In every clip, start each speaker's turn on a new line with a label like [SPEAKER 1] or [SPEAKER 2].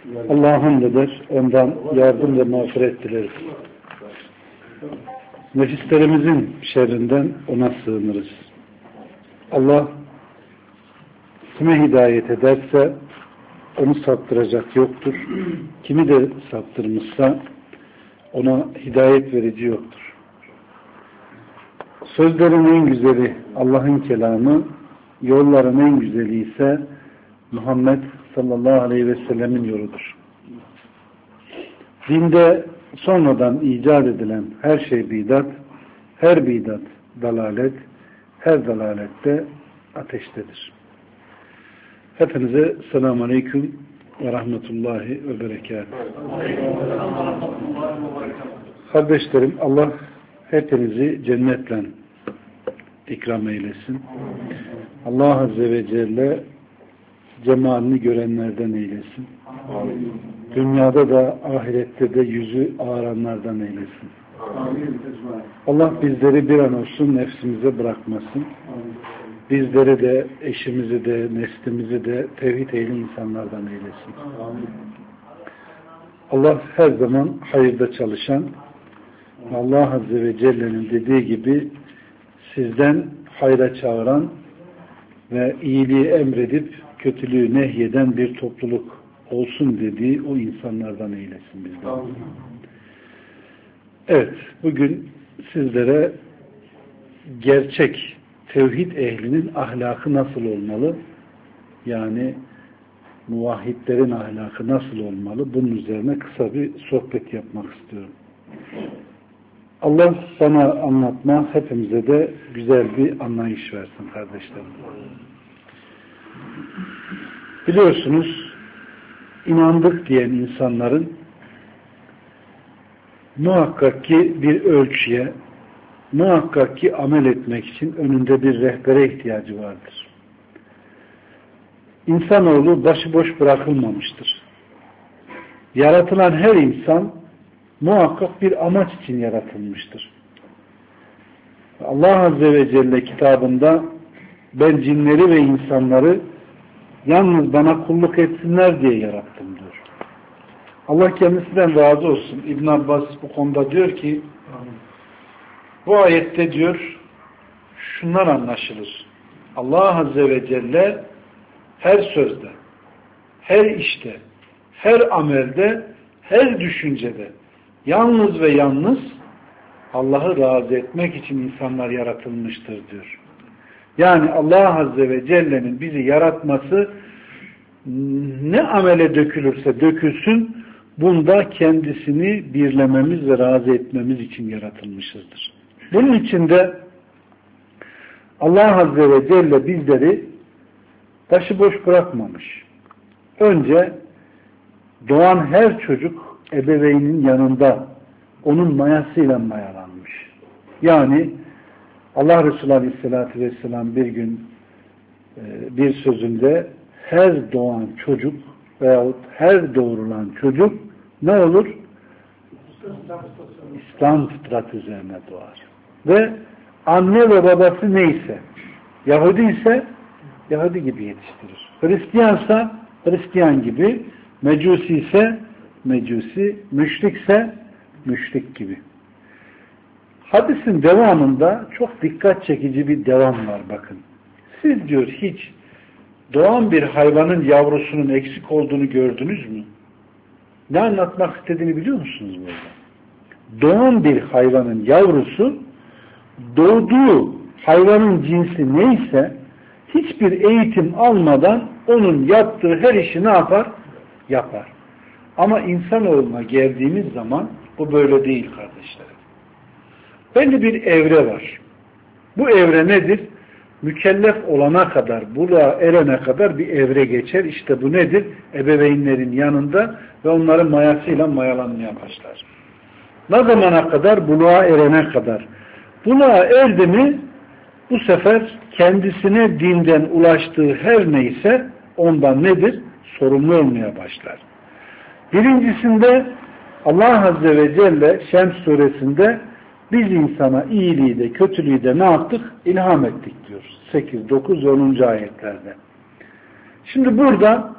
[SPEAKER 1] Allah'a hamd eder, ondan yardım ve mağfiret dileriz. Nefislerimizin şerrinden ona sığınırız. Allah kime hidayet ederse onu saptıracak yoktur. Kimi de saptırmışsa ona hidayet verici yoktur. Sözlerin en güzeli Allah'ın kelamı, yolların en güzeli ise Muhammed sallallahu aleyhi ve sellemin yoludur. Dinde sonradan icat edilen her şey bidat, her bidat dalalet, her dalalette ateştedir. Hepinize selamun aleyküm ve rahmetullahi ve berekatuhu. Kardeşlerim, Allah hepinizi cennetle ikram eylesin. Allah Azze ve Celle cemalini görenlerden eylesin. Dünyada da ahirette de yüzü ağaranlardan eylesin. Allah bizleri bir an olsun nefsimize bırakmasın. Bizleri de, eşimizi de, neslimizi de tevhid ehli insanlardan eylesin. Allah her zaman hayırda çalışan, Allah Azze ve Celle'nin dediği gibi sizden hayra çağıran ve iyiliği emredip kötülüğü nehyeden bir topluluk olsun dediği o insanlardan eylesin bizden. Evet, bugün sizlere gerçek tevhid ehlinin ahlakı nasıl olmalı? Yani muvahhidlerin ahlakı nasıl olmalı? Bunun üzerine kısa bir sohbet yapmak istiyorum. Allah sana anlatma, hepimize de güzel bir anlayış versin kardeşlerim. Biliyorsunuz, inandık diyen insanların muhakkak ki bir ölçüye, muhakkak ki amel etmek için önünde bir rehbere ihtiyacı vardır. İnsanoğlu başıboş bırakılmamıştır. Yaratılan her insan muhakkak bir amaç için yaratılmıştır. Allah Azze ve Celle kitabında ben cinleri ve insanları yalnız bana kulluk etsinler diye yarattım diyor. Allah kendisinden razı olsun. İbn Abbas bu konuda diyor ki bu ayette diyor şunlar anlaşılır. Allah Azze ve Celle her sözde, her işte, her amelde, her düşüncede yalnız ve yalnız Allah'ı razı etmek için insanlar yaratılmıştır diyor. Yani Allah Azze ve Celle'nin bizi yaratması ne amele dökülürse dökülsün bunda kendisini birlememiz ve razı etmemiz için yaratılmışızdır. Bunun için de Allah Azze ve Celle bizleri başıboş bırakmamış. Önce doğan her çocuk ebeveynin yanında onun mayasıyla mayalanmış. Yani Allah Resulü Aleyhisselatü Vesselam bir gün bir sözünde her doğan çocuk veyahut her doğrulan çocuk ne olur? İslam fıtratı üzerine doğar. Ve anne ve babası neyse, Yahudi ise Yahudi gibi yetiştirir. Hristiyansa Hristiyan gibi, Mecusi ise Mecusi, müşrikse müşrik gibi. Hadisin devamında çok dikkat çekici bir devam var bakın. Siz diyor hiç doğan bir hayvanın yavrusunun eksik olduğunu gördünüz mü? Ne anlatmak istediğini biliyor musunuz burada? Doğan bir hayvanın yavrusu doğduğu hayvanın cinsi neyse hiçbir eğitim almadan onun yaptığı her işi ne yapar? Yapar. Ama insanoğluna geldiğimiz zaman bu böyle değil kardeşlerim. Belli bir evre var. Bu evre nedir? Mükellef olana kadar, buluğa erene kadar bir evre geçer. İşte bu nedir? Ebeveynlerin yanında ve onların mayasıyla mayalanmaya başlar. Ne zamana kadar? Buluğa erene kadar. Buluğa erdi mi bu sefer kendisine dinden ulaştığı her neyse ondan nedir? Sorumlu olmaya başlar. Birincisinde Allah Azze ve Celle Şems suresinde biz insana iyiliği de kötülüğü de ne yaptık? İlham ettik diyor. 8, 9 ve 10. ayetlerde. Şimdi burada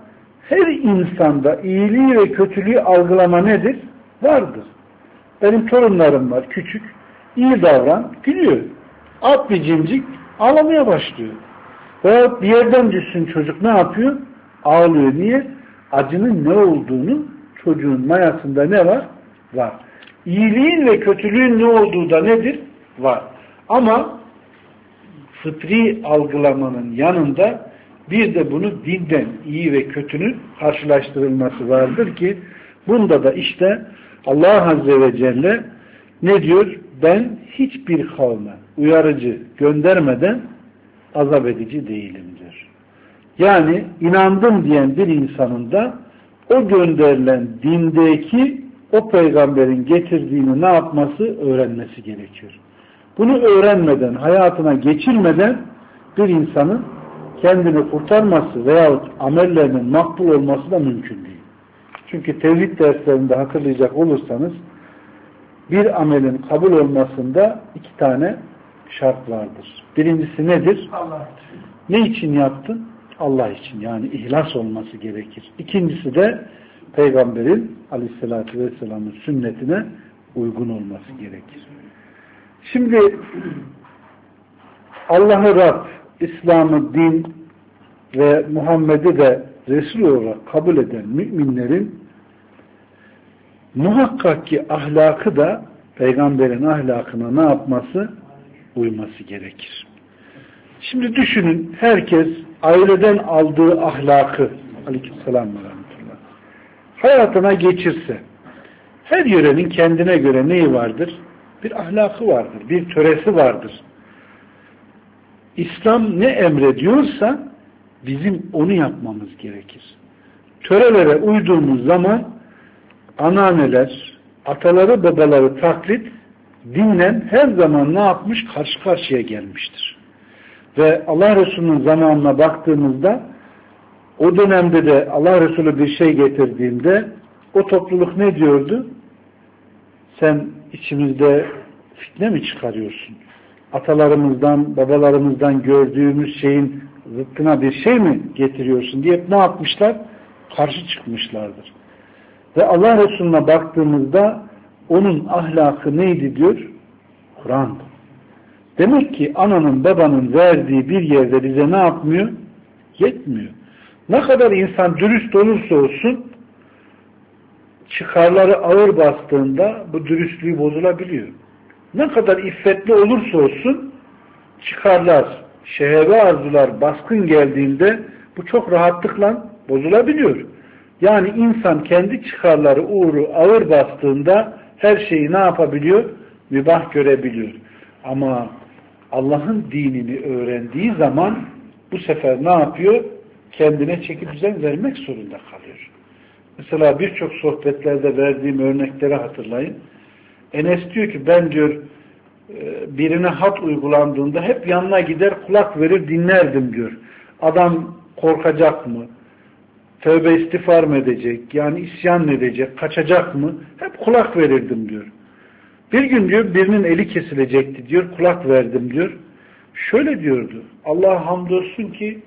[SPEAKER 1] her insanda iyiliği ve kötülüğü algılama nedir? Vardır. Benim torunlarım var, küçük. İyi davran, gülüyor. At bir cimcik, ağlamaya başlıyor. Veya bir yerden düşsün çocuk ne yapıyor? Ağlıyor. Niye? Acının ne olduğunu çocuğun mayasında ne var? Var. İyiliğin ve kötülüğün ne olduğu da nedir? Var. Ama fıtri algılamanın yanında bir de bunu dinden iyi ve kötünün karşılaştırılması vardır ki bunda da işte Allah Azze ve Celle ne diyor? Ben hiçbir kavme uyarıcı göndermeden azap edici değilim diyor. Yani inandım diyen bir insanın da o gönderilen dindeki o peygamberin getirdiğini ne yapması? Öğrenmesi gerekiyor. Bunu öğrenmeden, hayatına geçirmeden bir insanın kendini kurtarması veyahut amellerinin makbul olması da mümkün değil. Çünkü tevhid derslerinde hatırlayacak olursanız bir amelin kabul olmasında 2 tane şart vardır. Birincisi nedir?
[SPEAKER 2] Allah.
[SPEAKER 1] Ne için yaptın? Allah için. Yani ihlas olması gerekir. İkincisi de Peygamberin Aleyhisselatü Vesselam'ın sünnetine uygun olması gerekir. Şimdi Allah'ı Rab, İslam'ı din ve Muhammed'i de Resul olarak kabul eden müminlerin muhakkak ki ahlakı da Peygamberin ahlakına ne yapması? Uyması gerekir. Şimdi düşünün, herkes aileden aldığı ahlakı Aleykümselam ve Rahmetullah hayatına geçirse, her yörenin kendine göre neyi vardır? Bir ahlakı vardır, bir töresi vardır. İslam ne emrediyorsa bizim onu yapmamız gerekir. Törelere uyduğumuz zaman anneanneler, ataları, babaları taklit dinle her zaman ne yapmış? Karşı karşıya gelmiştir. Ve Allah Resulü'nün zamanına baktığımızda o dönemde de Allah Resulü bir şey getirdiğinde o topluluk ne diyordu? Sen içimizde fitne mi çıkarıyorsun? Atalarımızdan, babalarımızdan gördüğümüz şeyin zıttına bir şey mi getiriyorsun diye ne yapmışlar? Karşı çıkmışlardır. Ve Allah Resulü'ne baktığımızda onun ahlakı neydi diyor? Kur'an'dı. Demek ki ananın babanın verdiği bir yerde bize ne yapmıyor? Yetmiyor. Ne kadar insan dürüst olursa olsun çıkarları ağır bastığında bu dürüstlüğü bozulabiliyor. Ne kadar iffetli olursa olsun çıkarlar, şehve arzular baskın geldiğinde bu çok rahatlıkla bozulabiliyor. Yani insan kendi çıkarları uğru ağır bastığında her şeyi ne yapabiliyor? Mübah görebiliyor. Ama Allah'ın dinini öğrendiği zaman bu sefer ne yapıyor? Kendine çeki düzen vermek zorunda kalıyor. Mesela birçok sohbetlerde verdiğim örnekleri hatırlayın. Enes diyor ki ben diyor birine had uygulandığında hep yanına gider kulak verir dinlerdim diyor. Adam korkacak mı? Tövbe istiğfar mı edecek? Yani isyan mı edecek? Kaçacak mı? Hep kulak verirdim diyor. Bir gün diyor birinin eli kesilecekti diyor. Kulak verdim diyor. Şöyle diyordu. Allah'a hamdolsun ki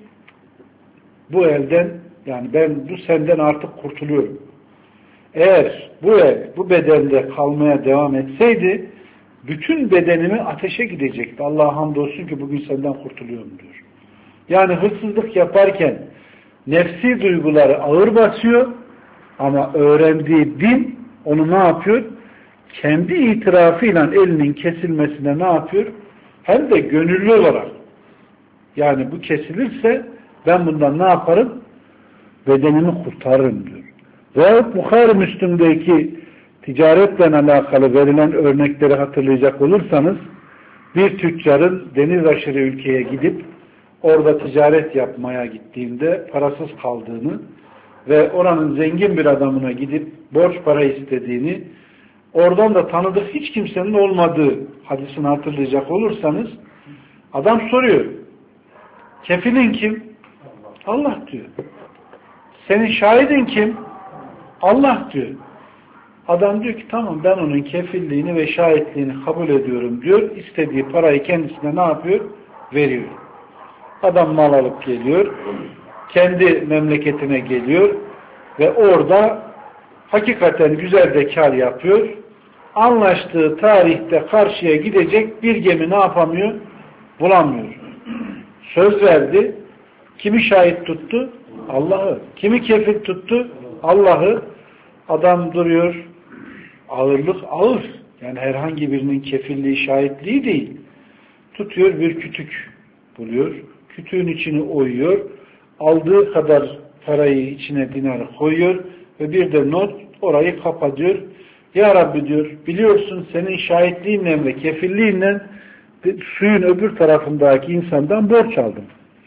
[SPEAKER 1] bu elden yani bu senden artık kurtuluyorum. Eğer bu el bu bedende kalmaya devam etseydi bütün bedenimi ateşe gidecekti. Allah'a hamdolsun ki bugün senden kurtuluyorum diyor. Yani hırsızlık yaparken nefsi duyguları ağır basıyor ama öğrendiği din onu ne yapıyor? Kendi itirafıyla elinin kesilmesine ne yapıyor? Hem de gönüllü olarak. Yani bu kesilirse ben bundan ne yaparım? Bedenimi kurtarırım diyor. Ve Bukhari Müslim'deki ticaretle alakalı verilen örnekleri hatırlayacak olursanız bir tüccarın deniz aşırı ülkeye gidip orada ticaret yapmaya gittiğinde parasız kaldığını ve oranın zengin bir adamına gidip borç para istediğini oradan da tanıdık hiç kimsenin olmadığı hadisini hatırlayacak olursanız adam soruyor. Kefilin kim? Allah diyor. Senin şahidin kim? Allah diyor. Adam diyor ki tamam ben onun kefilliğini ve şahitliğini kabul ediyorum diyor. İstediği parayı kendisine ne yapıyor? Veriyor. Adam mal alıp geliyor. Kendi memleketine geliyor. ve orada hakikaten güzel de kar yapıyor. Anlaştığı tarihte karşıya gidecek bir gemi ne yapamıyor? Bulamıyor. Söz verdi. Kimi şahit tuttu? Allah'ı. Kimi kefil tuttu? Allah'ı. Adam duruyor. Ağırlık ağır. Yani herhangi birinin kefilliği, şahitliği değil. Tutuyor, bir kütük buluyor. Kütüğün içini oyuyor. Aldığı kadar parayı içine, dinarı koyuyor ve bir de not, orayı kapatıyor. Ya Rabbi diyor, biliyorsun senin şahitliğinle ve kefilliğinle suyun öbür tarafındaki insandan borç aldım.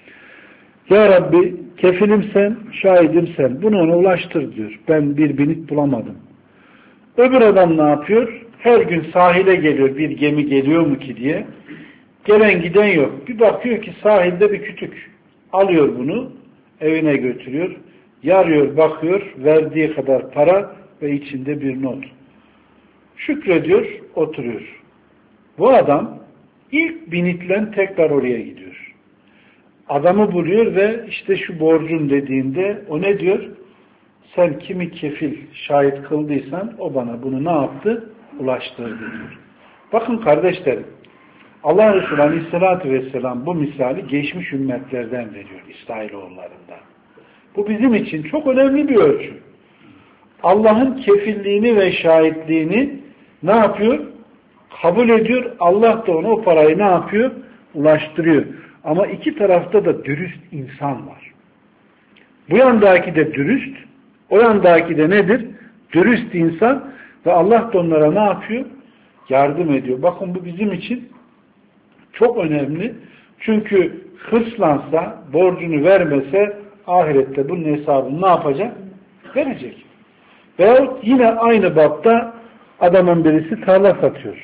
[SPEAKER 1] Ya Rabbi, kefilim sen, şahidim sen. Bunu ona ulaştır diyor. Ben bir binit bulamadım. Öbür adam ne yapıyor? Her gün sahile geliyor, bir gemi geliyor mu ki diye. Gelen giden yok. Bir bakıyor ki sahilde bir kütük. Alıyor bunu, evine götürüyor. Yarıyor, bakıyor, verdiği kadar para ve içinde bir not. Şükrediyor, oturuyor. Bu adam ilk binitlen tekrar oraya gidiyor. Adamı buluyor ve işte şu borcun dediğinde o ne diyor? Sen kimi kefil, şahit kıldıysan o bana bunu ne yaptı? Ulaştırdı diyor. Bakın kardeşlerim, Allah Resulü Aleyhisselatü Vesselam bu misali geçmiş ümmetlerden veriyor, İsrailoğullarından. Bu bizim için çok önemli bir ölçü. Allah'ın kefilliğini ve şahitliğini ne yapıyor? Kabul ediyor. Allah da ona o parayı ne yapıyor? Ulaştırıyor. Ama iki tarafta da dürüst insan var. Bu yandaki de dürüst, o yandaki de nedir? Dürüst insan ve Allah da onlara ne yapıyor? Yardım ediyor. Bakın bu bizim için çok önemli. Çünkü hırslansa, borcunu vermese ahirette bunun hesabını ne yapacak? Verecek. Veyahut yine aynı bapta adamın birisi tarla satıyor.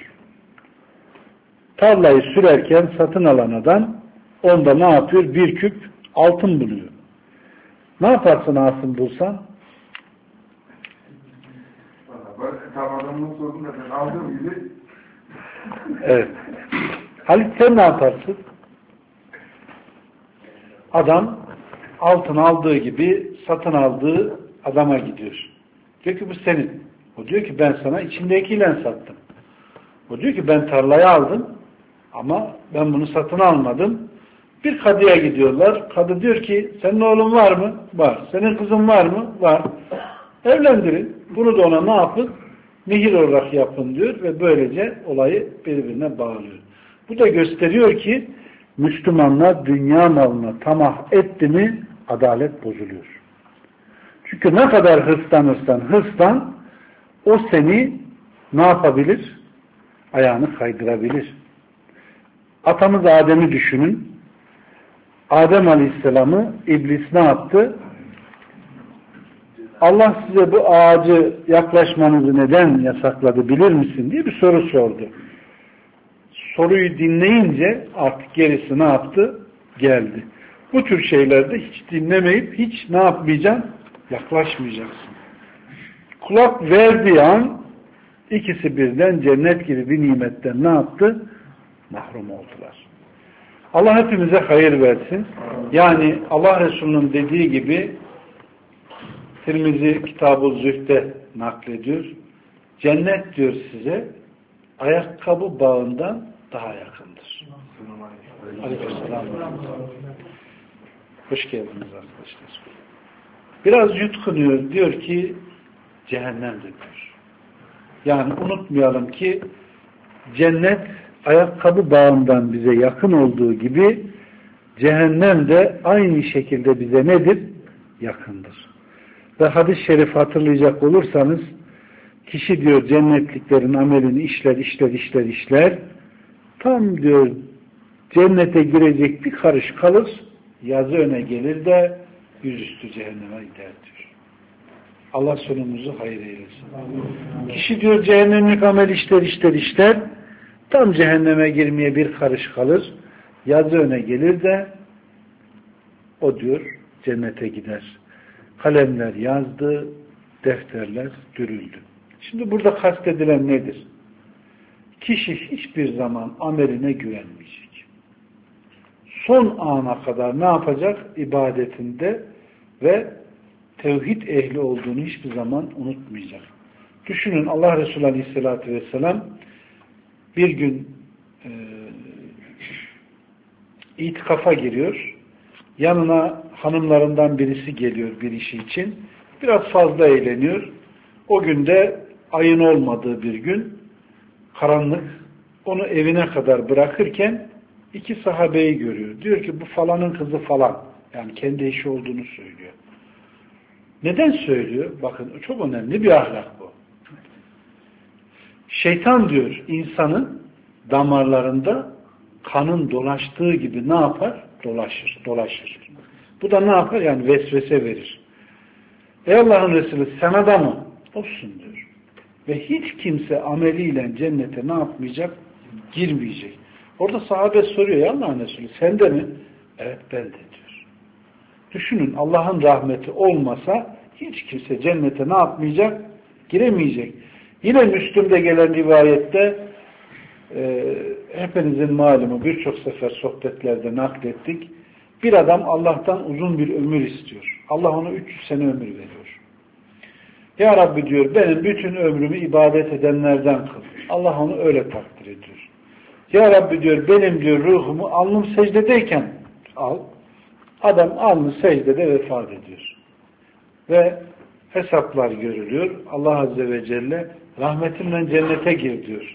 [SPEAKER 1] Tarlayı sürerken satın alan adam onda ne yapıyor? Bir küp altın buluyor. Ne yaparsın altın bulsan?
[SPEAKER 2] Tam adamın sorduğunda ben aldığım gibi.
[SPEAKER 1] Evet. Halit sen ne yaparsın? Adam altın aldığı gibi satın aldığı adama gidiyor. Diyor ki bu senin. O diyor ki ben sana içindekiyle sattım. O diyor ki ben tarlayı aldım ama ben bunu satın almadım. Bir kadıya gidiyorlar. Kadı diyor ki senin oğlun var mı? Var. Senin kızın var mı? Var. Evlendirin. Bunu da ona ne yapın? Mihir olarak yapın diyor ve böylece olayı birbirine bağlıyor. Bu da gösteriyor ki Müslümanlar dünya malına tamah etti mi adalet bozuluyor. Çünkü ne kadar hırslan o seni ne yapabilir? Ayağını kaydırabilir. Atamız Adem'i düşünün. Adem Aleyhisselam'ı iblis ne yaptı? Allah size bu ağacı yaklaşmanızı neden yasakladı bilir misin diye bir soru sordu. Soruyu dinleyince artık gerisi ne yaptı? Geldi. Bu tür şeylerde hiç dinlemeyip hiç ne yapmayacaksın? Yaklaşmayacaksın. Kulak verdiği an ikisi birden cennet gibi bir nimetten ne yaptı? Mahrum oldular. Allah hepimize hayır versin. Yani Allah Resulü'nün dediği gibi Tirmizi Kitab-ı Zühd'de naklediyor. Cennet diyor size ayakkabı bağından daha yakındır. Aleykümselam. Hoş geldiniz arkadaşlar. Biraz yutkunuyor. Diyor ki cehennemdir diyor. Yani unutmayalım ki cennet ayakkabı bağından bize yakın olduğu gibi cehennem de aynı şekilde bize nedir? Yakındır. Ve hadis-i şerif hatırlayacak olursanız kişi diyor cennetliklerin amelini işler. Tam diyor cennete girecek bir karış kalır, yazı öne gelir de yüzüstü cehenneme gider diyor. Allah sonumuzu hayır eylesin. Kişi diyor cehennemlik amel işler. Tam cehenneme girmeye bir karış kalır, yazı öne gelir de o diyor cennete gider. Kalemler yazdı, defterler dürüldü. Şimdi burada kastedilen nedir? Kişi hiçbir zaman ameline güvenmeyecek. Son ana kadar ne yapacak? İbadetinde ve tevhid ehli olduğunu hiçbir zaman unutmayacak. Düşünün, Allah Resulü Aleyhisselatü Vesselam bir gün itikafa giriyor. Yanına hanımlarından birisi geliyor bir işi için. Biraz fazla eğleniyor. O günde ayın olmadığı bir gün, karanlık, onu evine kadar bırakırken iki sahabeyi görüyor. Diyor ki bu falanın kızı falan. Yani kendi eşi olduğunu söylüyor. Neden söylüyor? Bakın çok önemli bir ahlak bu. Şeytan diyor insanın damarlarında kanın dolaştığı gibi ne yapar? Dolaşır. Bu da ne yapar? Yani vesvese verir. Ey Allah'ın Resulü sen adamı olsun diyor. Ve hiç kimse ameliyle cennete ne yapmayacak? Girmeyecek. Orada sahabe soruyor ya Allah'ın Resulü sen de mi? Evet ben de diyor. Düşünün Allah'ın rahmeti olmasa hiç kimse cennete ne yapmayacak? Giremeyecek. Yine Müslüm'de gelen rivayette hepinizin malumu birçok sefer sohbetlerde naklettik. Bir adam Allah'tan uzun bir ömür istiyor. Allah ona 300 sene ömür veriyor. Ya Rabbi diyor benim bütün ömrümü ibadet edenlerden kıl. Allah onu öyle takdir ediyor. Ya Rabbi diyor benim diyor ruhumu alnım secdedeyken al. Adam alnı secdede vefat ediyor. Ve hesaplar görülüyor. Allah Azze ve Celle rahmetimle cennete gir diyor.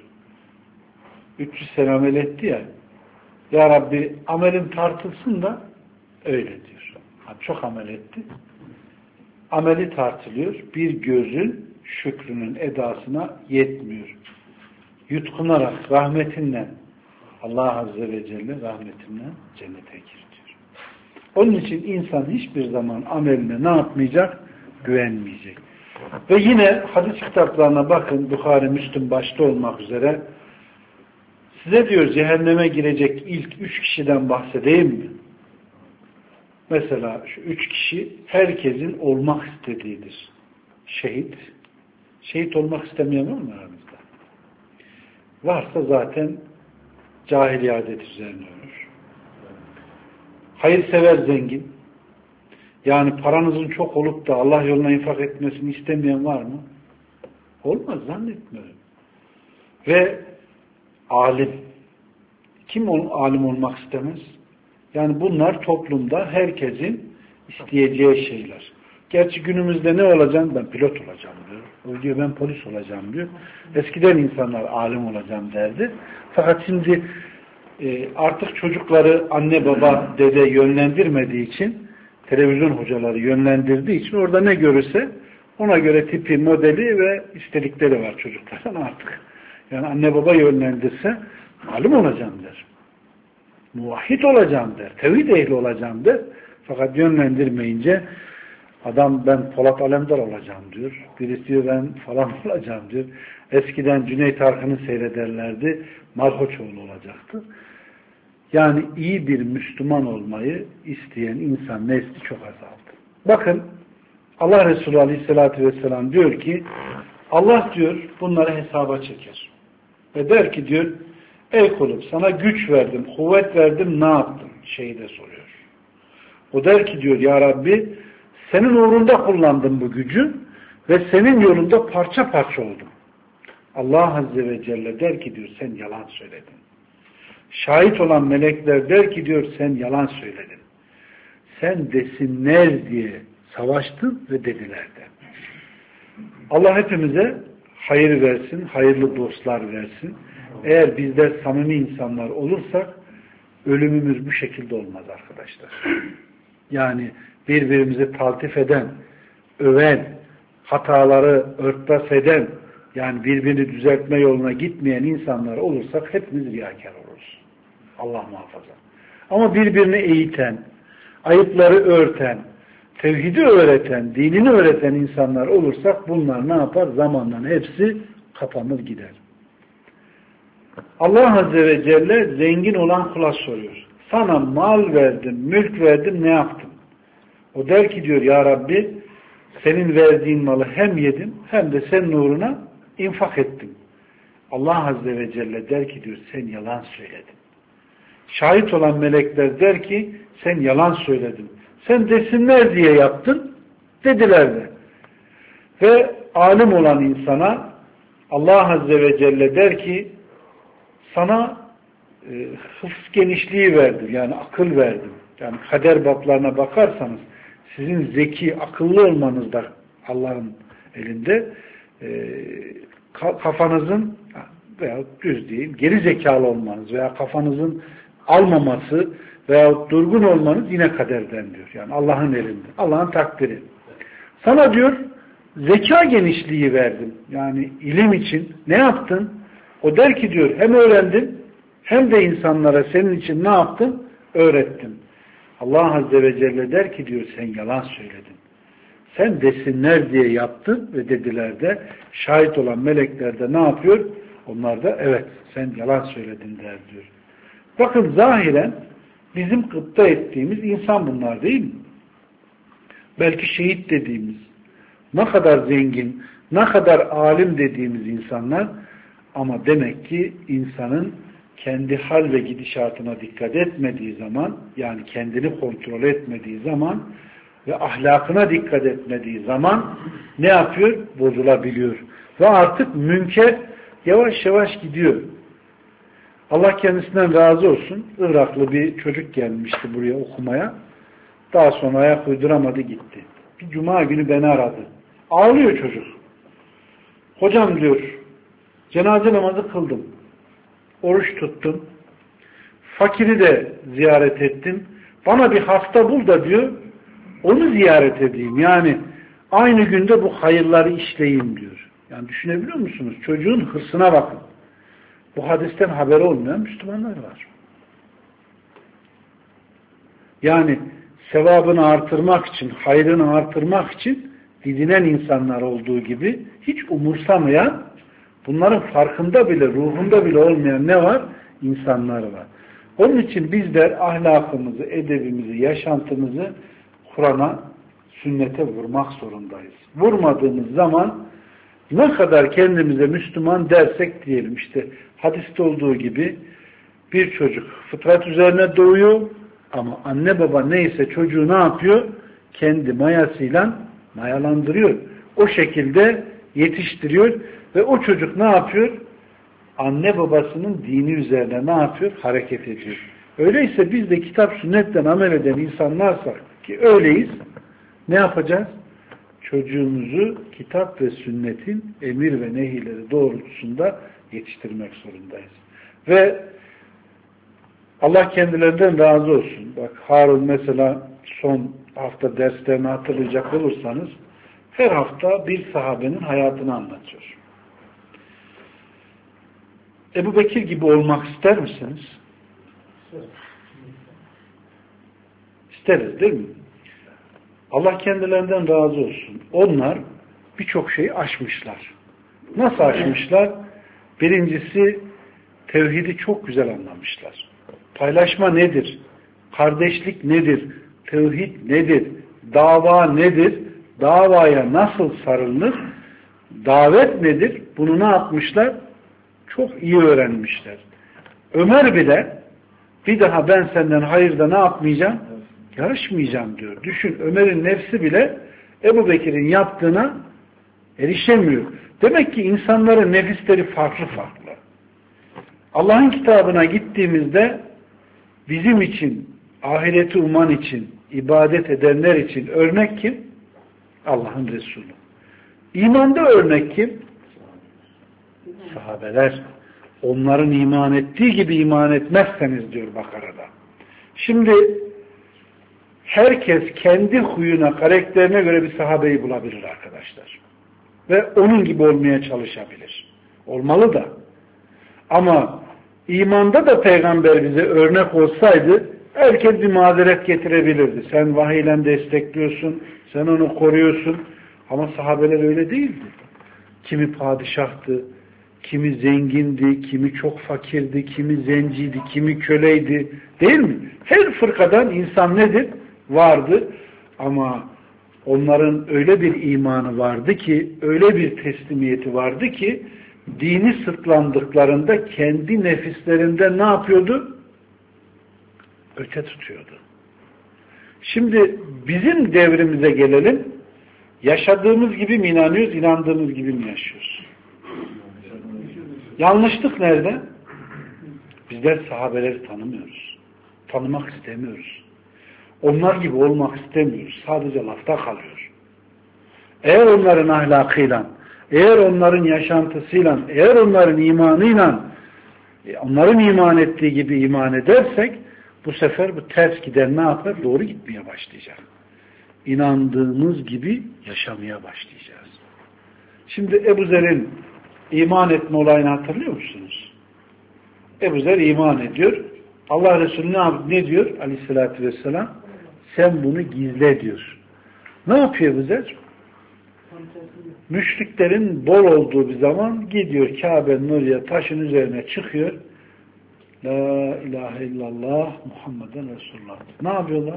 [SPEAKER 1] 300 sene amel etti ya. Ya Rabbi amelim tartılsın da öyle diyor. Çok amel etti. Ameli tartılıyor. Bir gözün şükrünün edasına yetmiyor. Yutkunarak rahmetinle Allah Azze ve Celle rahmetinle cennete gir diyor. Onun için insan hiçbir zaman ameline ne yapmayacak? Güvenmeyecek. Ve yine hadis kitaplarına bakın, Bukhari, Müslüm başta olmak üzere size diyor cehenneme girecek ilk 3 kişiden bahsedeyim mi? Mesela şu 3 kişi herkesin olmak istediğidir. Şehit. Şehit olmak istemeyen var mı aramızda? Varsa zaten cahiliye adet üzerine ölür. Hayırsever zengin. Yani paranızın çok olup da Allah yoluna infak etmesini istemeyen var mı? Olmaz, zannetmiyorum. Ve alim. Kim alim olmak istemez? Yani bunlar toplumda herkesin isteyeceği şeyler. Gerçi günümüzde ne olacağım? Ben pilot olacağım diyor. O diyor ben polis olacağım diyor. Eskiden insanlar alim olacağım derdi. Fakat şimdi artık çocukları anne baba dede yönlendirmediği için, televizyon hocaları yönlendirdiği için orada ne görürse ona göre tipi, modeli ve istedikleri var çocukların artık. Yani anne baba yönlendirse alim olacağım der. Muvahhid olacağım der. Tevhid ehli olacağım der. Fakat yönlendirmeyince adam ben Polat Alemdar olacağım diyor. Birisi diyor ben falan olacağım diyor. Eskiden Cüneyt Arkın'ı seyrederlerdi. Malkoçoğlu olacaktı. Yani iyi bir Müslüman olmayı isteyen insan nesli çok azaldı. Bakın Allah Resulü Aleyhisselatü Vesselam diyor ki Allah diyor bunları hesaba çeker. Ve der ki diyor ey kulum sana güç verdim, kuvvet verdim ne yaptın? Şeyde soruyor. O der ki diyor ya Rabbi senin uğrunda kullandım bu gücü ve senin yolunda parça parça oldum. Allah Azze ve Celle der ki diyor sen yalan söyledin. Şahit olan melekler der ki diyor sen yalan söyledin. Sen desinler diye savaştın ve dediler de. Allah hepimize hayır versin, hayırlı dostlar versin. Eğer bizler samimi insanlar olursak ölümümüz bu şekilde olmaz arkadaşlar. Yani birbirimizi taltif eden, öven, hataları örtbas eden, yani birbirini düzeltme yoluna gitmeyen insanlar olursak hepimiz riyakar oluruz. Allah muhafaza. Ama birbirini eğiten, ayıpları örten, tevhidi öğreten, dinini öğreten insanlar olursak bunlar ne yapar? Zamanla hepsi kapanır gider. Allah Azze ve Celle zengin olan kula soruyor. Sana mal verdim, mülk verdim, ne yaptın? O der ki diyor ya Rabbi senin verdiğin malı hem yedim hem de senin uğruna infak ettim. Allah Azze ve Celle der ki diyor sen yalan söyledin. Şahit olan melekler der ki sen yalan söyledin. Sen desinler diye yaptın Dediler de. Ve alim olan insana Allah Azze ve Celle der ki sana hıfz genişliği verdim. Yani akıl verdim. Yani kader bablarına bakarsanız sizin zeki, akıllı olmanız da Allah'ın elinde, kafanızın veya düz diyeyim geri zekalı olmanız veya kafanızın almaması veya durgun olmanız yine kaderden diyor. Yani Allah'ın elinde. Allah'ın takdiri. Sana diyor zeka genişliği verdim. Yani ilim için ne yaptın? O der ki diyor hem öğrendin hem de insanlara senin için ne yaptın? Öğrettin. Allah Azze ve Celle der ki diyor sen yalan söyledin. Sen desinler diye yaptın ve dediler de şahit olan melekler de ne yapıyor? Onlar da evet sen yalan söyledin der diyor. Bakın zahiren bizim gıpta ettiğimiz insan bunlar değil mi? Belki şehit dediğimiz, ne kadar zengin, ne kadar alim dediğimiz insanlar ama demek ki insanın kendi hal ve gidişatına dikkat etmediği zaman, yani kendini kontrol etmediği zaman ve ahlakına dikkat etmediği zaman ne yapıyor? Bozulabiliyor. Ve artık münker yavaş yavaş gidiyor. Allah kendisinden razı olsun. Iraklı bir çocuk gelmişti buraya okumaya. Daha sonra ayak uyduramadı gitti. Bir cuma günü beni aradı. Ağlıyor çocuk. Hocam diyor, cenaze namazı kıldım. Oruç tuttum. Fakiri de ziyaret ettim. Bana bir hasta bul da diyor, onu ziyaret edeyim. Yani aynı günde bu hayırları işleyeyim diyor. Yani düşünebiliyor musunuz? Çocuğun hırsına bakın. Bu hadisten haberi olmayan Müslümanlar var. Yani sevabını artırmak için, hayrını artırmak için didinen insanlar olduğu gibi hiç umursamayan, bunların farkında bile, ruhunda bile olmayan ne var? İnsanlar var. Onun için bizler ahlakımızı, edebimizi, yaşantımızı Kur'an'a, sünnete vurmak zorundayız. Vurmadığımız zaman ne kadar kendimize Müslüman dersek diyelim, işte hadiste olduğu gibi bir çocuk fıtrat üzerine doğuyor ama anne baba neyse çocuğu ne yapıyor? Kendi mayasıyla mayalandırıyor. O şekilde yetiştiriyor ve o çocuk ne yapıyor? Anne babasının dini üzerine ne yapıyor? Hareket ediyor. Öyleyse biz de kitap sünnetten amel eden insanlarsak ki öyleyiz, ne yapacağız? Çocuğumuzu kitap ve sünnetin emir ve nehileri doğrultusunda yetiştirmek zorundayız. Ve Allah kendilerinden razı olsun. Bak Harun mesela son hafta derslerini hatırlayacak olursanız her hafta bir sahabenin hayatını anlatıyor. Ebu Bekir gibi olmak ister misiniz? İsteriz değil mi? Allah kendilerinden razı olsun. Onlar birçok şeyi aşmışlar. Nasıl aşmışlar? Birincisi tevhidi çok güzel anlamışlar. Paylaşma nedir? Kardeşlik nedir? Tevhid nedir? Dava nedir? Davaya nasıl sarılır? Davet nedir? Bunu ne yapmışlar? Çok iyi öğrenmişler. Ömer bile bir daha ben senden hayırda ne yapmayacağım? Yarışmayacağım diyor. Düşün, Ömer'in nefsi bile Ebu Bekir'in yaptığına erişemiyor. Demek ki insanların nefisleri farklı farklı. Allah'ın kitabına gittiğimizde bizim için, ahireti uman için, ibadet edenler için örnek kim? Allah'ın Resulü. İmanda örnek kim? Sahabeler. Onların iman ettiği gibi iman etmezseniz diyor Bakara'da. Şimdi herkes kendi huyuna, karakterine göre bir sahabeyi bulabilir arkadaşlar. Ve onun gibi olmaya çalışabilir. Olmalı da. Ama imanda da peygamber bize örnek olsaydı herkes bir mazeret getirebilirdi. Sen vahiyle destekliyorsun, sen onu koruyorsun. Ama sahabeler öyle değildi. Kimi padişahtı, kimi zengindi, kimi çok fakirdi, kimi zenciydi, kimi köleydi. Değil mi? Her fırkadan insan nedir? Vardı. Ama onların öyle bir imanı vardı ki, öyle bir teslimiyeti vardı ki, dini sırtlandıklarında kendi nefislerinde ne yapıyordu? Öte tutuyordu. Şimdi bizim devrimize gelelim. Yaşadığımız gibi mi inanıyoruz, inandığımız gibi mi yaşıyoruz? Yanlışlık nerede? Bizler sahabeleri tanımıyoruz. Tanımak istemiyoruz. Onlar gibi olmak istemiyoruz. Sadece lafta kalıyor. Eğer onların ahlakıyla, eğer onların yaşantısıyla, eğer onların imanıyla, onların iman ettiği gibi iman edersek, bu sefer bu ters giden ne yapar? Doğru gitmeye başlayacak. İnandığımız gibi yaşamaya başlayacağız. Şimdi Ebu Zer'in iman etme olayını hatırlıyor musunuz? Ebu Zer iman ediyor. Allah Resulü ne diyor? Aleyhissalatü vesselam, sen bunu gizle diyor. Ne yapıyor Ebu Zer? Müşriklerin bol olduğu bir zaman gidiyor Kabe'nin oraya, taşın üzerine çıkıyor. La ilahe illallah Muhammeden Resulullah. Ne yapıyorlar?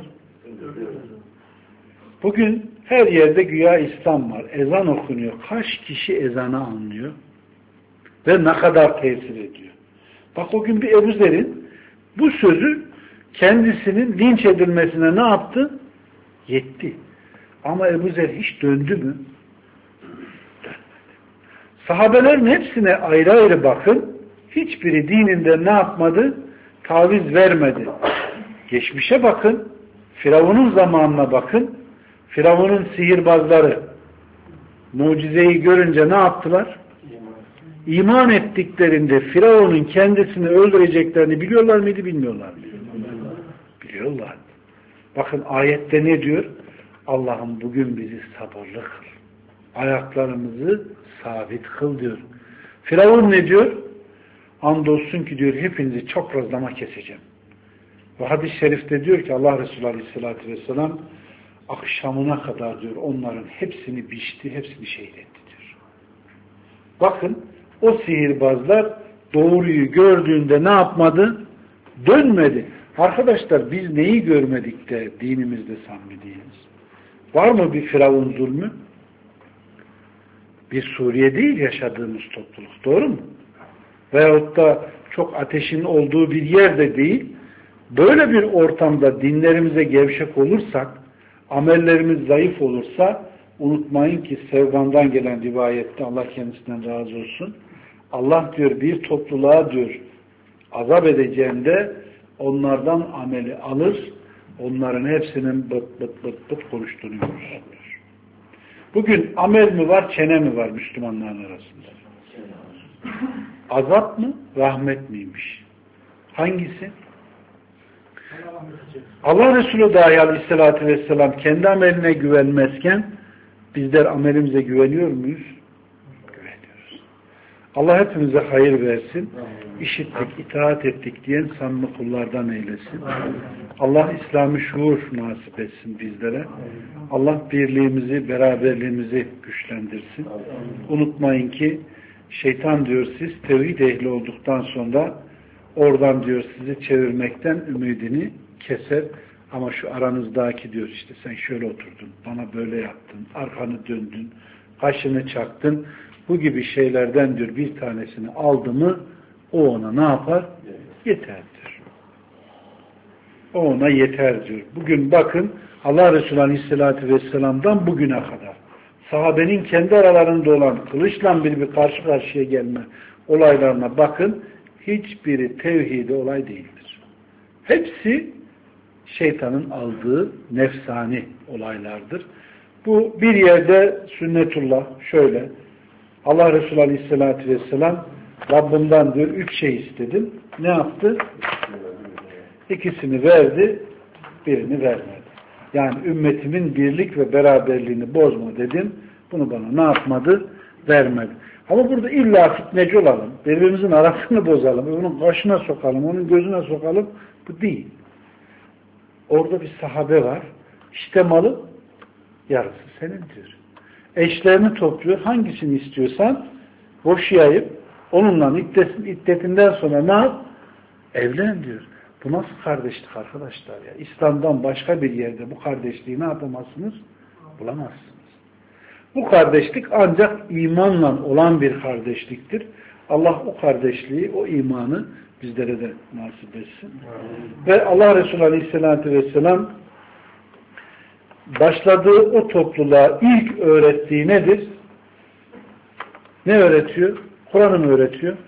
[SPEAKER 1] Bugün her yerde güya İslam var. Ezan okunuyor. Kaç kişi ezanı anlıyor? Ve ne kadar tesir ediyor? Bak o gün bir Ebu Zer'in bu sözü kendisinin linç edilmesine ne yaptı? Yetti. Ama Ebu Zer hiç döndü mü? Dönmedi. Sahabelerin hepsine ayrı ayrı bakın. Hiçbiri dininden ne yapmadı? Taviz vermedi. Geçmişe bakın. Firavun'un zamanına bakın. Firavun'un sihirbazları mucizeyi görünce ne yaptılar? İman ettiklerinde Firavun'un kendisini öldüreceklerini biliyorlar mıydı, bilmiyorlar mıydı? Biliyorlar. Bakın ayette ne diyor? Allah'ım bugün bizi sabırlı kıl. Ayaklarımızı sabit kıl diyor. Firavun ne diyor? Andolsun ki diyor hepinizi çok razlama keseceğim. Ve hadis-i şerifte diyor ki Allah Resulü Aleyhisselatü Vesselam akşamına kadar diyor onların hepsini biçti, hepsini şehit etti diyor. Bakın o sihirbazlar doğruyu gördüğünde ne yapmadı? Dönmedi. Arkadaşlar biz neyi görmedik de dinimizde samimi değiliz? Var mı bir Firavun zulmü? Bir Suriye değil yaşadığımız topluluk. Doğru mu? Veyahut da çok ateşin olduğu bir yerde değil. Böyle bir ortamda dinlerimize gevşek olursak, amellerimiz zayıf olursa unutmayın ki Sevban'dan gelen rivayette Allah kendisinden razı olsun. Allah diyor bir topluluğa diyor azap edeceğinde onlardan ameli alır, onların hepsinin bıt bıt bıt bıt konuştuğunu görür. Bugün amel mi var, çene mi var Müslümanların arasında? Azap mı, rahmet miymiş? Hangisi? Allah Resulü dahi Aleyhisselatü Vesselam kendi ameline güvenmezken bizler amelimize güveniyor muyuz? Güveniyoruz. Allah hepimize hayır versin. İşittik, itaat ettik diyen samimi kullardan eylesin. Allah İslam'ı şuur nasip etsin bizlere. Allah birliğimizi, beraberliğimizi güçlendirsin. Unutmayın ki şeytan diyor siz tevhid ehli olduktan sonra oradan diyor sizi çevirmekten ümidini keser. Ama şu aranızdaki diyor işte sen şöyle oturdun, bana böyle yaptın, arkanı döndün, kaşını çaktın. Bu gibi şeylerden diyor bir tanesini aldı mı o ona ne yapar? Yeter diyor. O ona yeter diyor. Bugün bakın Allah Resulü Aleyhisselatü Vesselam'dan bugüne kadar sahabenin kendi aralarında olan kılıçla bir karşı karşıya gelme olaylarına bakın. Hiçbiri tevhidi olay değildir. Hepsi şeytanın aldığı nefsani olaylardır. Bu bir yerde sünnetullah şöyle Allah Resulü Aleyhisselatü Vesselam Rabbimden diyor 3 şey istedim. Ne yaptı? İkisini verdi, birini vermedi. Yani ümmetimin birlik ve beraberliğini bozma dedim. Bunu bana ne yapmadı? Vermedi. Ama burada illa fitneci olalım. Birbirimizin arasını bozalım. Onun kaşına sokalım, onun gözüne sokalım. Bu değil. Orada bir sahabe var. İşte malı yarısı senin diyor. Eşlerini topluyor. Hangisini istiyorsan boşayıp onunla iddetinden sonra ne yap? Evlen diyor. Bu nasıl kardeşlik arkadaşlar ya? İslam'dan başka bir yerde bu kardeşliği ne yapamazsınız? Bulamazsınız. Bu kardeşlik ancak imanla olan bir kardeşliktir. Allah o kardeşliği, o imanı bizlere de nasip etsin. Ve Allah Resulü Aleyhisselatü Vesselam başladığı o topluluğa ilk öğrettiği nedir? Ne öğretiyor? Kur'an'ı mı öğretiyor?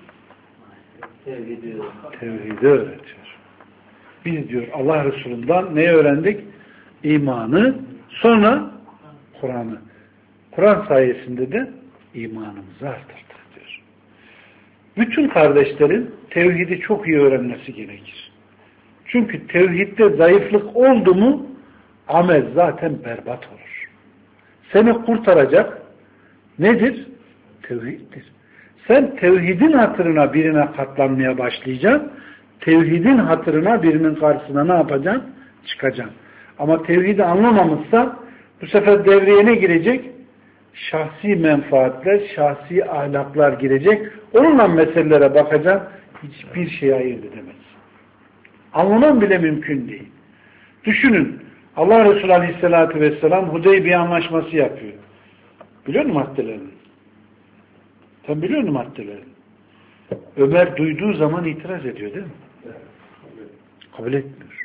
[SPEAKER 1] Tevhidi öğretiyor. Biz diyor Allah Resulü'nden ne öğrendik? İmanı, sonra Kur'an'ı. Kur'an sayesinde de imanımızı arttırdık diyor. Bütün kardeşlerin tevhidi çok iyi öğrenmesi gerekir. Çünkü tevhidde zayıflık oldu mu amel zaten berbat olur. Seni kurtaracak nedir? Tevhiddir. Sen tevhidin hatırına birine katlanmaya başlayacaksın. Tevhidin hatırına birinin karşısına ne yapacaksın? Çıkacaksın. Ama tevhidi anlamamışsa bu sefer devreye ne girecek? Şahsi menfaatler, şahsi ahlaklar girecek. Onunla meselelere bakacaksın. Hiçbir şey ayırt edemez. Anlamam bile mümkün değil. Düşünün. Allah Resulü Aleyhisselatü Vesselam Hudeybiye anlaşması yapıyor. Biliyor musun maddelerini? Sen biliyor musun maddelerini? Ömer duyduğu zaman itiraz ediyor değil mi? Kabul etmiyor.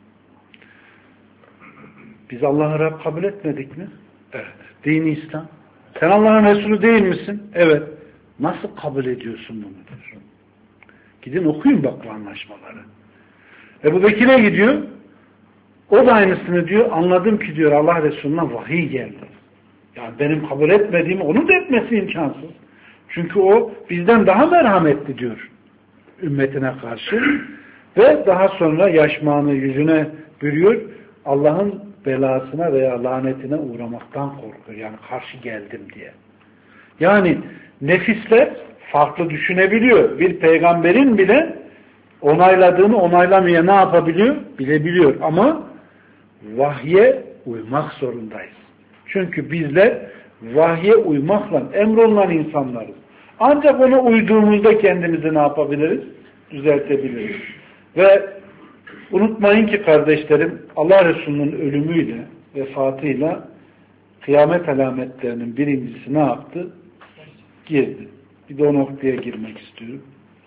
[SPEAKER 1] Biz Allah'ı Rab kabul etmedik mi? Evet. Dini İslam. Sen Allah'ın Resulü değil misin? Evet. Nasıl kabul ediyorsun bunu diyor. Gidin okuyun bak bu anlaşmaları. Ebu Bekir'e gidiyor. O da aynısını diyor. Anladım ki diyor Allah Resulü'ne vahiy geldi. Yani benim kabul etmediğimi onun da etmesi imkansız. Çünkü o bizden daha merhametli diyor ümmetine karşı. Ve daha sonra yaşmağını yüzüne bürüyor. Allah'ın belasına veya lanetine uğramaktan korkuyor. Yani karşı geldim diye. Yani nefisler farklı düşünebiliyor. Bir peygamberin bile onayladığını onaylamaya ne yapabiliyor? Bilebiliyor. Ama vahye uymak zorundayız. Çünkü bizler vahye uymakla emrolunan insanlarız. Ancak ona uyduğumuzda kendimizi ne yapabiliriz? Düzeltebiliriz. Ve unutmayın ki kardeşlerim Allah Resulü'nün ölümüyle, vefatıyla kıyamet alametlerinin birincisi ne yaptı? Girdi. Bir de o noktaya girmek istiyorum.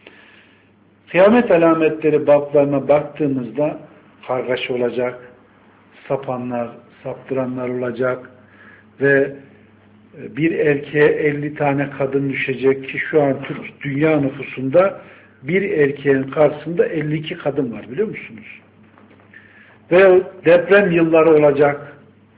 [SPEAKER 1] Kıyamet alametleri bablarına baktığımızda kargaşa olacak, sapanlar, saptıranlar olacak ve bir erkeğe 50 tane kadın düşecek ki şu an Türk dünya nüfusunda bir erkeğin karşısında 52 kadın var biliyor musunuz? Ve deprem yılları olacak.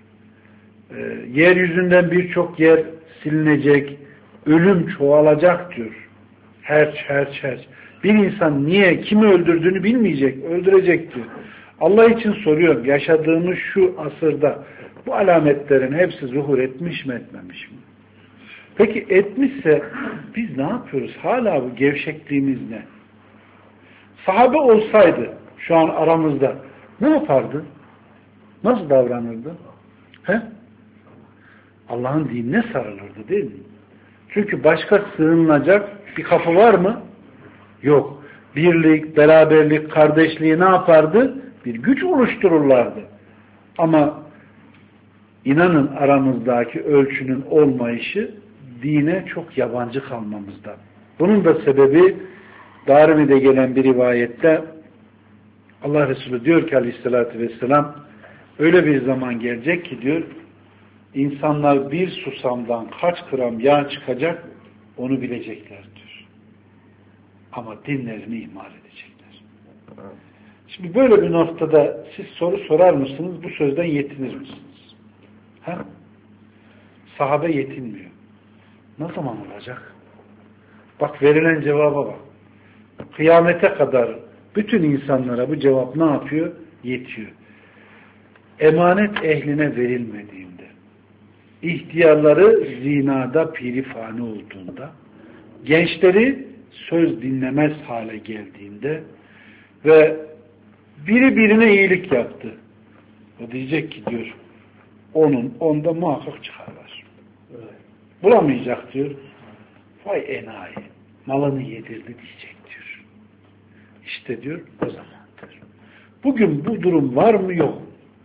[SPEAKER 1] Yeryüzünden birçok yer silinecek. Ölüm çoğalacak diyor. Herç. Bir insan niye, kimi öldürdüğünü bilmeyecek, öldürecek diyor. Allah için soruyorum, yaşadığımız şu asırda bu alametlerin hepsi zuhur etmiş mi, etmemiş mi? Peki etmişse biz ne yapıyoruz? Hala bu gevşekliğimiz ne? Sahabe olsaydı şu an aramızda ne yapardı? Nasıl davranırdı? He? Allah'ın dinine sarılırdı değil mi? Çünkü başka sığınılacak bir kapı var mı? Yok. Birlik, beraberlik, kardeşliği ne yapardı? Bir güç oluştururlardı. Ama inanın aramızdaki ölçünün olmayışı dine çok yabancı kalmamızda. Bunun da sebebi Darimi'de gelen bir rivayette Allah Resulü diyor ki aleyhissalatü vesselam öyle bir zaman gelecek ki diyor insanlar bir susamdan kaç gram yağ çıkacak onu bilecekler diyor. Ama dinlerini ihmal edecekler. Şimdi böyle bir noktada siz soru sorar mısınız? Bu sözden yetinir misiniz? Ha? Sahabe yetinmiyor. Ne zaman olacak? Bak verilen cevaba bak. Kıyamete kadar bütün insanlara bu cevap ne yapıyor? Yetiyor. Emanet ehline verilmediğinde, ihtiyarları zinada pirifani olduğunda, gençleri söz dinlemez hale geldiğinde ve biri birine iyilik yaptı. O diyecek ki diyor, onda muhakkak çıkar var. Bulamayacak diyor. Vay enayi, malını yedirdi diyecek diyor. İşte diyor o zamandır. Bugün bu durum var mı yok.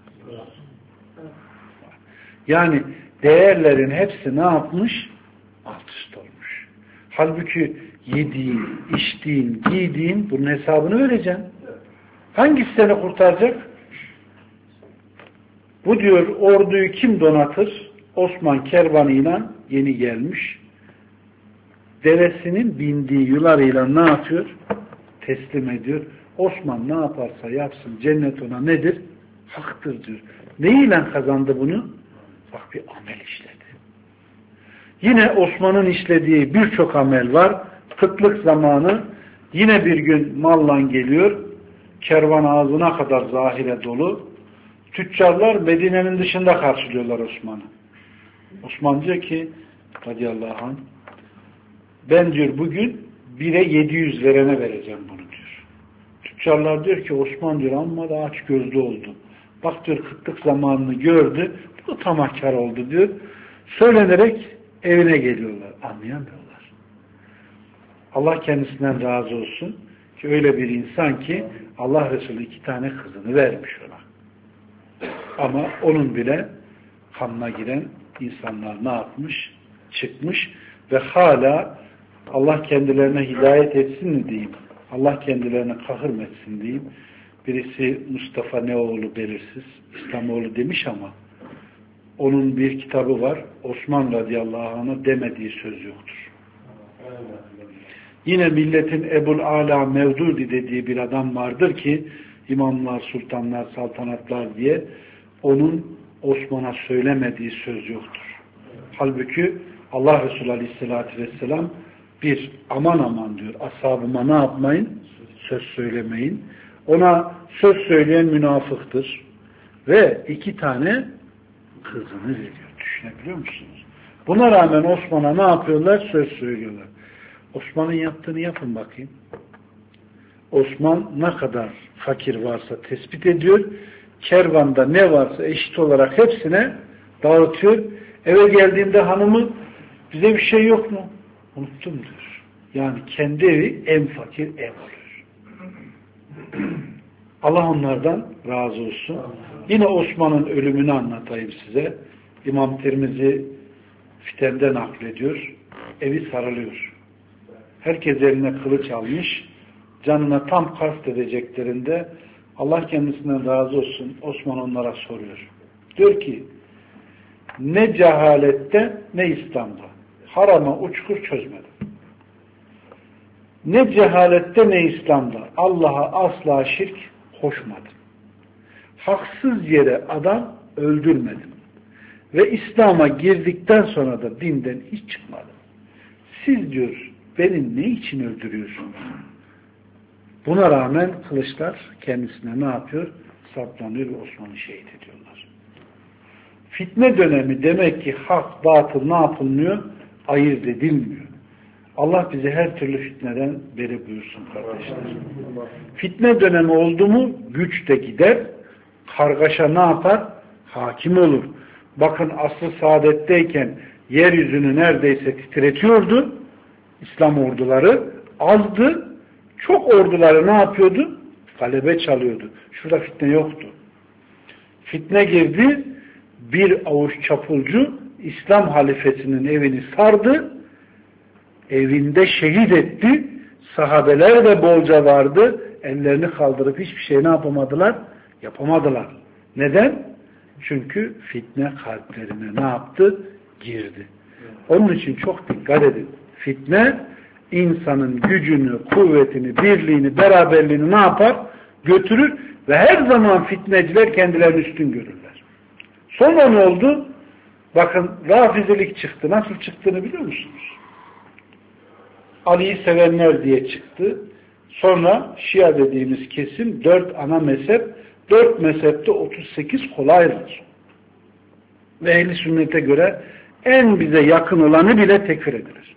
[SPEAKER 1] Yani değerlerin hepsi ne yapmış? Alt üst olmuş. Halbuki yediğin, içtiğin, giydiğin bunun hesabını vereceksin. Hangisi seni kurtaracak? Bu diyor orduyu kim donatır? Osman kervanıyla yeni gelmiş. Devesinin bindiği yularıyla ne yapıyor? Teslim ediyor. Osman ne yaparsa yapsın cennet ona nedir? Haktır diyor. Neyle kazandı bunu? Bak bir amel işledi. Yine Osman'ın işlediği birçok amel var. Kıtlık zamanı yine bir gün malla geliyor. Kervan ağzına kadar zahire dolu. Tüccarlar Medine'nin dışında karşılıyorlar Osman'ı. Osman diyor ki radıyallahu anh ben diyor bugün 1'e 700 verene vereceğim bunu diyor. Tüccarlar diyor ki Osman diyor amma da aç gözlü oldu. Bak diyor kıtlık zamanını gördü. Bu tamahkar oldu diyor. Söylenerek evine geliyorlar. Anlayamıyorlar. Allah kendisinden razı olsun ki öyle bir insan ki Allah Resulü 2 tane kızını vermiş ona. Ama onun bile kanına giren insanlar ne yapmış? Çıkmış ve hala Allah kendilerine hidayet etsin mi diyeyim? Allah kendilerine kahır mı etsin diyeyim? Birisi Mustafa Neoğlu belirsiz, İslamoğlu demiş ama onun bir kitabı var. Osman radıyallahu anh'a demediği söz yoktur. Yine milletin Ebul Ala Mevdudi dediği bir adam vardır ki imamlar, sultanlar, saltanatlar diye onun Osman'a söylemediği söz yoktur. Halbuki Allah Resulü Aleyhisselatü Vesselam bir aman aman diyor. Ashabıma ne yapmayın? Söz söylemeyin. Ona söz söyleyen münafıktır. Ve 2 tane kızını veriyor. Düşünebiliyor musunuz? Buna rağmen Osman'a ne yapıyorlar? Söz söylüyorlar. Osman'ın yaptığını yapın bakayım. Osman ne kadar fakir varsa tespit ediyor. Kervanda ne varsa eşit olarak hepsine dağıtıyor. Eve geldiğinde hanımı bize bir şey yok mu? Unuttum diyor. Yani kendi evi en fakir ev oluyor. Allah onlardan razı olsun. Yine Osman'ın ölümünü anlatayım size. İmam Tirmizi Fiten'de naklediyor. Evi sarılıyor. Herkes eline kılıç almış. Canına tam kast edeceklerinde Allah kendisinden razı olsun. Osman onlara soruyor. Diyor ki ne cehalette ne İslam'da. Harama uçkur çözmedim. Ne cehalette ne İslam'da. Allah'a asla şirk koşmadım. Haksız yere adam öldürmedim. Ve İslam'a girdikten sonra da dinden hiç çıkmadım. Siz diyor beni ne için öldürüyorsunuz? Buna rağmen kılıçlar kendisine ne yapıyor? Saplanıyor ve Osman'ı şehit ediyorlar. Fitne dönemi demek ki hak, batıl ne yapılmıyor? Ayırt edilmiyor. Allah bizi her türlü fitneden beri buyursun kardeşler. Fitne dönemi oldu mu güç de gider, kargaşa ne yapar? Hakim olur. Bakın asr-ı saadetteyken yeryüzünü neredeyse titretiyordu. İslam orduları azdı. Çok orduları ne yapıyordu? Galebe çalıyordu. Şurada fitne yoktu. Fitne girdi. Bir avuç çapulcu İslam halifesinin evini sardı. Evinde şehit etti. Sahabeler de bolca vardı. Ellerini kaldırıp hiçbir şey ne yapamadılar? Yapamadılar. Neden? Çünkü fitne kalplerine ne yaptı? Girdi. Onun için çok dikkat edin. Fitne insanın gücünü, kuvvetini, birliğini, beraberliğini ne yapar? Götürür ve her zaman fitneciler kendilerini üstün görürler. Sonra ne oldu? Bakın Rafizilik çıktı. Nasıl çıktığını biliyor musunuz? Ali'yi sevenler diye çıktı. Sonra Şia dediğimiz kesim 4 ana mezhep, 4 mezhepte 38 kola ayrılır. Ve ehl-i sünnete göre en bize yakın olanı bile tekfir edilir.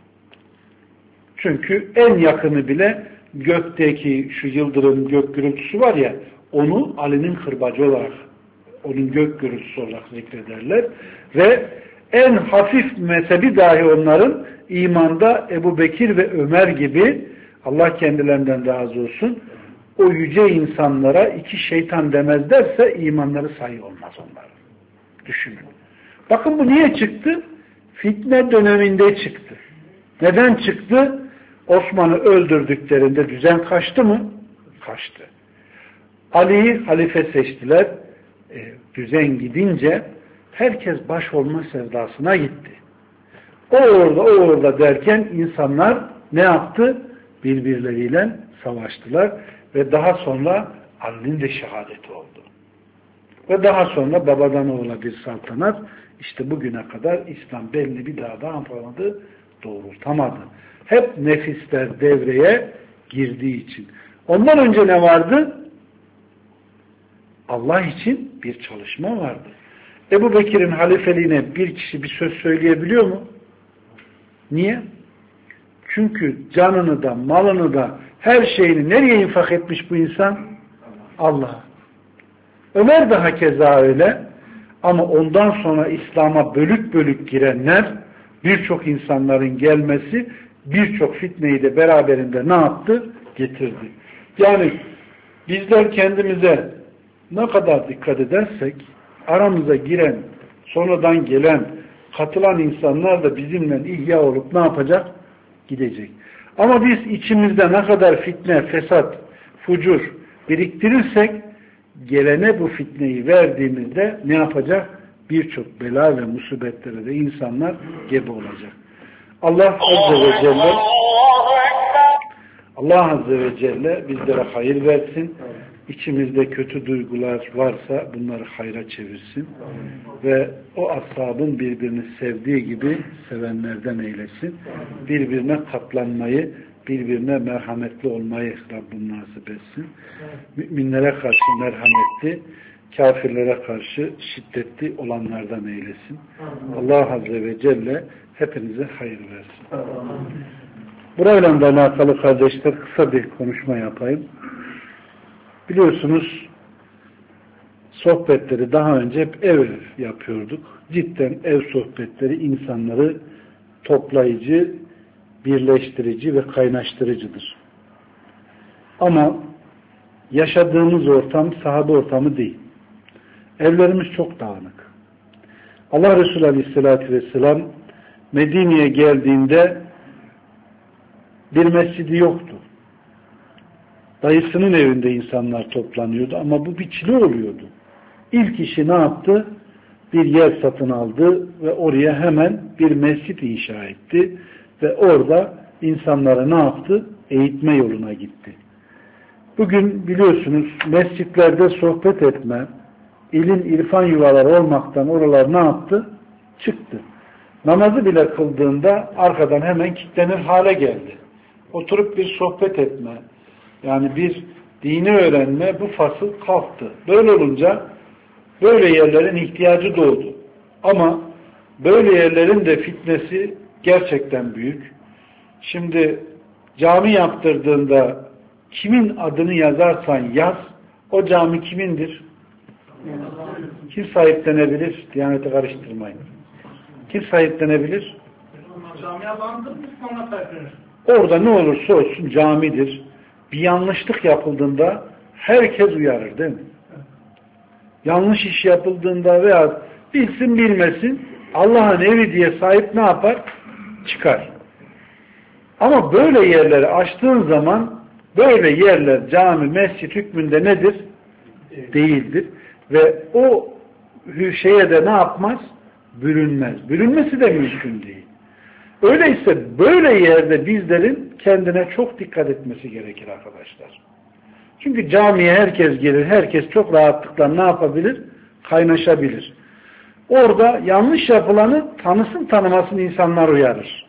[SPEAKER 1] Çünkü en yakını bile gökteki şu yıldırım gök gürültüsü var ya, onu Ali'nin kırbacı olarak, onun gök gürültüsü olarak zikrederler. Ve en hafif mezhebi dahi onların imanda Ebu Bekir ve Ömer gibi, Allah kendilerinden razı olsun, o yüce insanlara 2 şeytan demezlerse imanları sayı olmaz onların. Düşünün. Bakın bu niye çıktı? Fitne döneminde çıktı. Neden çıktı? Osman'ı öldürdüklerinde düzen kaçtı mı? Kaçtı. Ali'yi halife seçtiler. düzen gidince herkes baş olma sevdasına gitti. O orada derken insanlar ne yaptı? Birbirleriyle savaştılar ve daha sonra Ali'nin de şehadeti oldu. Ve daha sonra babadan oğula bir saltanat, işte bugüne kadar İslam belli bir daha da yapamadı, doğrultamadı. Hep nefisler devreye girdiği için. Ondan önce ne vardı? Allah için bir çalışma vardı. Ebu Bekir'in halifeliğine bir kişi bir söz söyleyebiliyor mu? Niye? Çünkü canını da, malını da, her şeyini nereye infak etmiş bu insan? Allah'a. Ömer de hakeza öyle. Ama ondan sonra İslam'a bölük bölük girenler, birçok insanların gelmesi, birçok fitneyi de beraberinde ne yaptı? Getirdi. Yani bizler kendimize ne kadar dikkat edersek, aramıza giren, sonradan gelen, katılan insanlar da bizimle ihya olup ne yapacak? Gidecek. Ama biz içimizde ne kadar fitne, fesat, fucur biriktirirsek, gelene bu fitneyi verdiğimizde ne yapacak? Birçok bela ve musibetlere de insanlar gebe olacak. Allah Azze ve Celle bizlere hayır versin. İçimizde kötü duygular varsa bunları hayra çevirsin. Ve o ashabın birbirini sevdiği gibi sevenlerden eylesin. Birbirine katlanmayı, birbirine merhametli olmayı Rabbim nasip etsin. Müminlere karşı merhametli, kafirlere karşı şiddetli olanlardan eylesin. Allah Azze ve Celle hepinize hayır versin. Burayla da alakalı kardeşler kısa bir konuşma yapayım. Biliyorsunuz sohbetleri daha önce hep ev yapıyorduk. Cidden ev sohbetleri insanları toplayıcı, birleştirici ve kaynaştırıcıdır. Ama yaşadığımız ortam sahabe ortamı değil. Evlerimiz çok dağınık. Allah Resulü Aleyhisselatü Vesselam Medine'ye geldiğinde bir mescidi yoktu. Dayısının evinde insanlar toplanıyordu ama bu bir çile oluyordu. İlk işi ne yaptı? Bir yer satın aldı ve oraya hemen bir mescit inşa etti ve orada insanlara ne yaptı? Eğitme yoluna gitti. Bugün biliyorsunuz mescitlerde sohbet etme, ilim, irfan yuvaları olmaktan oralar ne yaptı? Çıktı. Namazı bile kıldığında arkadan hemen kilitlenir hale geldi. Oturup bir sohbet etme, yani bir dini öğrenme bu fasıl kalktı. Böyle olunca böyle yerlerin ihtiyacı doğdu. Ama böyle yerlerin de fitnesi gerçekten büyük. Şimdi cami yaptırdığında kimin adını yazarsan yaz, o cami kimindir? Kim sahiplenebilir? Diyaneti karıştırmayın. Kim sahiplenebilir?
[SPEAKER 3] Camiye bandırmış sonra sahiplenir.
[SPEAKER 1] Orada ne olursa olsun camidir. Bir yanlışlık yapıldığında herkes uyarır değil mi? Yanlış iş yapıldığında veya bilsin bilmesin Allah'ın evi diye sahip ne yapar? Çıkar. Ama böyle yerleri açtığın zaman böyle yerler cami, mescit hükmünde nedir? Değildir. Ve o şeye de ne yapmaz? Bürünmez. Bürünmesi de mümkün değil. Öyleyse böyle yerde bizlerin kendine çok dikkat etmesi gerekir arkadaşlar. Çünkü camiye herkes gelir, herkes çok rahatlıkla ne yapabilir? Kaynaşabilir. Orada yanlış yapılanı tanısın tanımasın insanlar uyarır.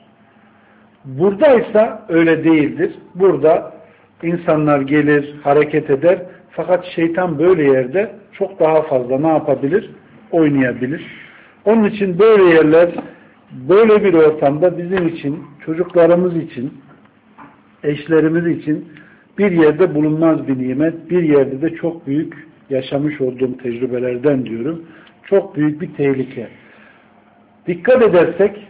[SPEAKER 1] Buradaysa öyle değildir. Burada insanlar gelir, hareket eder. Fakat şeytan böyle yerde çok daha fazla ne yapabilir? Oynayabilir. Onun için böyle yerler, böyle bir ortamda bizim için, çocuklarımız için, eşlerimiz için bir yerde bulunmaz bir nimet, bir yerde de çok büyük yaşamış olduğum tecrübelerden diyorum. Çok büyük bir tehlike. Dikkat edersek,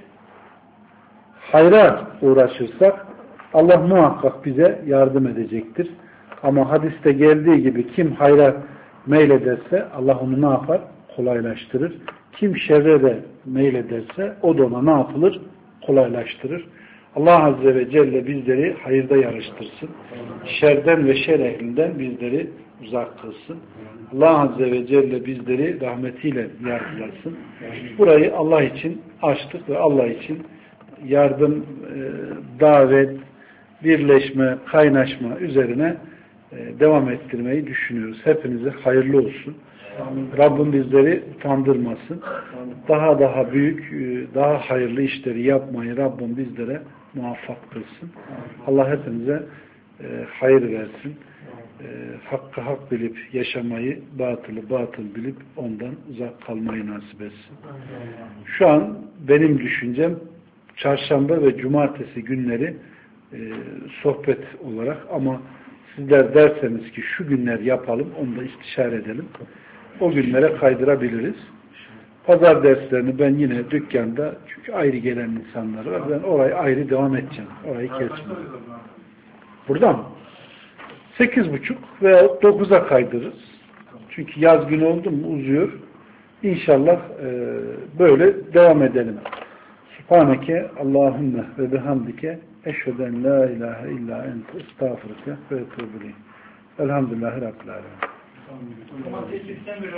[SPEAKER 1] hayra uğraşırsak Allah muhakkak bize yardım edecektir. Ama hadiste geldiği gibi kim hayra meylederse Allah onu ne yapar? Kolaylaştırır. Kim şerre de meylederse o da ona ne yapılır? Kolaylaştırır. Allah Azze ve Celle bizleri hayırda yarıştırsın. Şerden ve şer ehlinden bizleri uzak kılsın. Allah Azze ve Celle bizleri rahmetiyle yargılasın. Burayı Allah için açtık ve Allah için yardım, davet, birleşme, kaynaşma üzerine devam ettirmeyi düşünüyoruz. Hepinize hayırlı olsun. Rabbim bizleri utandırmasın. Daha büyük, daha hayırlı işleri yapmayı Rabbim bizlere muvaffak kılsın. Allah hepinize hayır versin. Hakkı hak bilip yaşamayı, batılı batıl bilip ondan uzak kalmayı nasip etsin. Şu an benim düşüncem çarşamba ve cumartesi günleri sohbet olarak, ama sizler derseniz ki şu günler yapalım, onu da istişare edelim. O günlere kaydırabiliriz. Pazar derslerini ben yine dükkanda, çünkü ayrı gelen insanlar var. Ben orayı ayrı devam edeceğim. Orayı kesmeyeceğim. Burada mı? 8.30 veya 9'a kaydırırız. Çünkü yaz günü oldu mu uzuyor. İnşallah böyle devam edelim. Subhaneke Allahümme ve bihamdike eşheden la ilahe illa ente estağfurke ve etûbü ileyk. Elhamdülillahi Rabbil alemin.